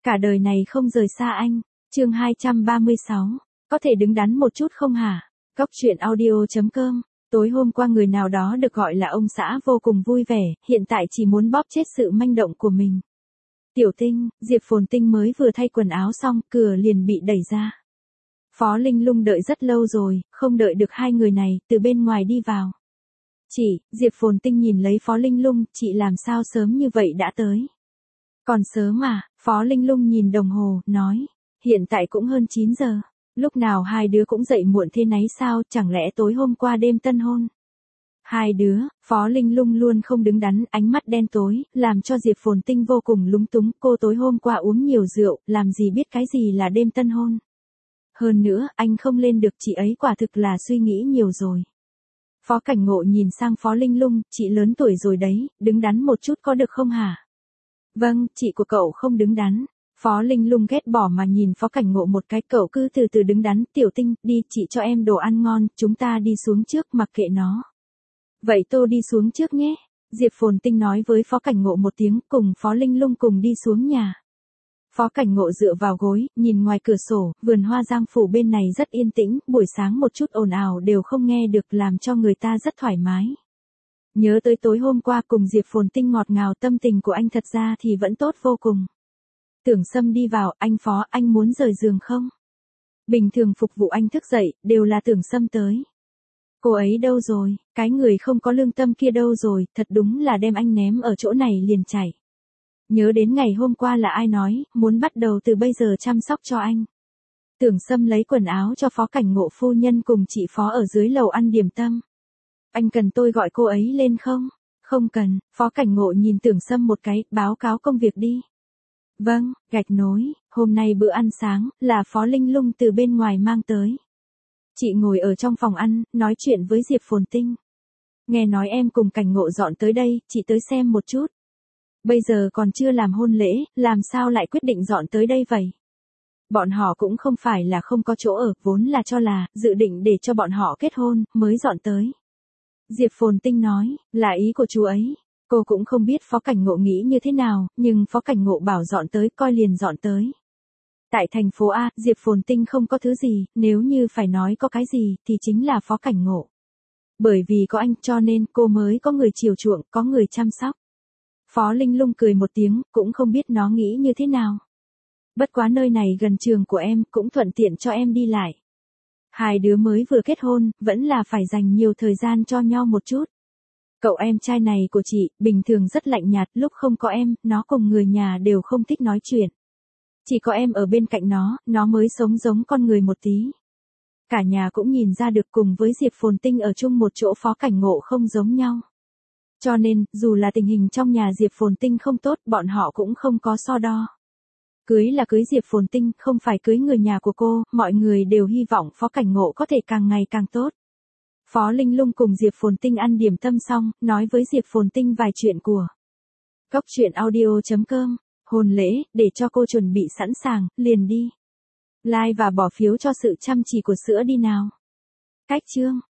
Cả đời này không rời xa anh. Chương 236. Có thể đứng đắn một chút không hả? Góc truyện audio.com. Tối hôm qua người nào đó được gọi là ông xã vô cùng vui vẻ, hiện tại chỉ muốn bóp chết sự manh động của mình. Tiểu Tinh, Diệp Phồn Tinh mới vừa thay quần áo xong, cửa liền bị đẩy ra. Phó Linh Lung đợi rất lâu rồi, không đợi được hai người này, từ bên ngoài đi vào. Chị, Diệp Phồn Tinh nhìn lấy Phó Linh Lung, chị làm sao sớm như vậy đã tới? Còn sớm à? Phó Linh Lung nhìn đồng hồ, nói, hiện tại cũng hơn 9 giờ. Lúc nào hai đứa cũng dậy muộn thế này sao, chẳng lẽ tối hôm qua đêm tân hôn? Hai đứa, Phó Linh Lung luôn không đứng đắn, ánh mắt đen tối, làm cho Diệp Phồn Tinh vô cùng lúng túng, cô tối hôm qua uống nhiều rượu, làm gì biết cái gì là đêm tân hôn. Hơn nữa, anh không lên được, chị ấy quả thực là suy nghĩ nhiều rồi. Phó Cảnh Ngộ nhìn sang Phó Linh Lung, chị lớn tuổi rồi đấy, đứng đắn một chút có được không hả? Vâng, chị của cậu không đứng đắn. Phó Linh Lung ghét bỏ mà nhìn Phó Cảnh Ngộ một cái, cậu cứ từ từ đứng đắn. Tiểu Tinh, đi, chị cho em đồ ăn ngon, chúng ta đi xuống trước, mặc kệ nó. Vậy tôi đi xuống trước nhé. Diệp Phồn Tinh nói với Phó Cảnh Ngộ một tiếng, cùng Phó Linh Lung cùng đi xuống nhà. Phó Cảnh Ngộ dựa vào gối, nhìn ngoài cửa sổ, vườn hoa Giang Phủ bên này rất yên tĩnh, buổi sáng một chút ồn ào đều không nghe được, làm cho người ta rất thoải mái. Nhớ tới tối hôm qua cùng Diệp Phồn Tinh ngọt ngào, tâm tình của anh thật ra thì vẫn tốt vô cùng. Tưởng Sâm đi vào, anh Phó, anh muốn rời giường không? Bình thường phục vụ anh thức dậy, đều là Tưởng Sâm tới. Cô ấy đâu rồi, cái người không có lương tâm kia đâu rồi, thật đúng là đem anh ném ở chỗ này liền chảy. Nhớ đến ngày hôm qua là ai nói, muốn bắt đầu từ bây giờ chăm sóc cho anh. Tưởng Sâm lấy quần áo cho Phó Cảnh Ngộ phu nhân cùng chị Phó ở dưới lầu ăn điểm tâm. Anh cần tôi gọi cô ấy lên không? Không cần, Phó Cảnh Ngộ nhìn Tưởng Sâm một cái, báo cáo công việc đi. Vâng, gạch nối, hôm nay bữa ăn sáng, là Phó Linh Lung từ bên ngoài mang tới. Chị ngồi ở trong phòng ăn, nói chuyện với Diệp Phồn Tinh. Nghe nói em cùng Cảnh Ngộ dọn tới đây, chị tới xem một chút. Bây giờ còn chưa làm hôn lễ, làm sao lại quyết định dọn tới đây vậy? Bọn họ cũng không phải là không có chỗ ở, vốn là cho là, dự định để cho bọn họ kết hôn, mới dọn tới. Diệp Phồn Tinh nói, là ý của chú ấy. Cô cũng không biết Phó Cảnh Ngộ nghĩ như thế nào, nhưng Phó Cảnh Ngộ bảo dọn tới, coi liền dọn tới. Tại thành phố A, Diệp Phồn Tinh không có thứ gì, nếu như phải nói có cái gì, thì chính là Phó Cảnh Ngộ. Bởi vì có anh, cho nên cô mới có người chiều chuộng, có người chăm sóc. Phó Linh Lung cười một tiếng, cũng không biết nó nghĩ như thế nào. Bất quá nơi này gần trường của em, cũng thuận tiện cho em đi lại. Hai đứa mới vừa kết hôn, vẫn là phải dành nhiều thời gian cho nhau một chút. Cậu em trai này của chị, bình thường rất lạnh nhạt, lúc không có em, nó cùng người nhà đều không thích nói chuyện. Chỉ có em ở bên cạnh nó mới sống giống con người một tí. Cả nhà cũng nhìn ra được cùng với Diệp Phồn Tinh ở chung một chỗ Phó Cảnh Ngộ không giống nhau. Cho nên, dù là tình hình trong nhà Diệp Phồn Tinh không tốt, bọn họ cũng không có so đo. Cưới là cưới Diệp Phồn Tinh, không phải cưới người nhà của cô, mọi người đều hy vọng Phó Cảnh Ngộ có thể càng ngày càng tốt. Phó Linh Lung cùng Diệp Phồn Tinh ăn điểm tâm xong, nói với Diệp Phồn Tinh vài chuyện của Góc truyện audio.com. Hôn lễ, để cho cô chuẩn bị sẵn sàng, liền đi. Like và bỏ phiếu cho sự chăm chỉ của sữa đi nào. Cách chương.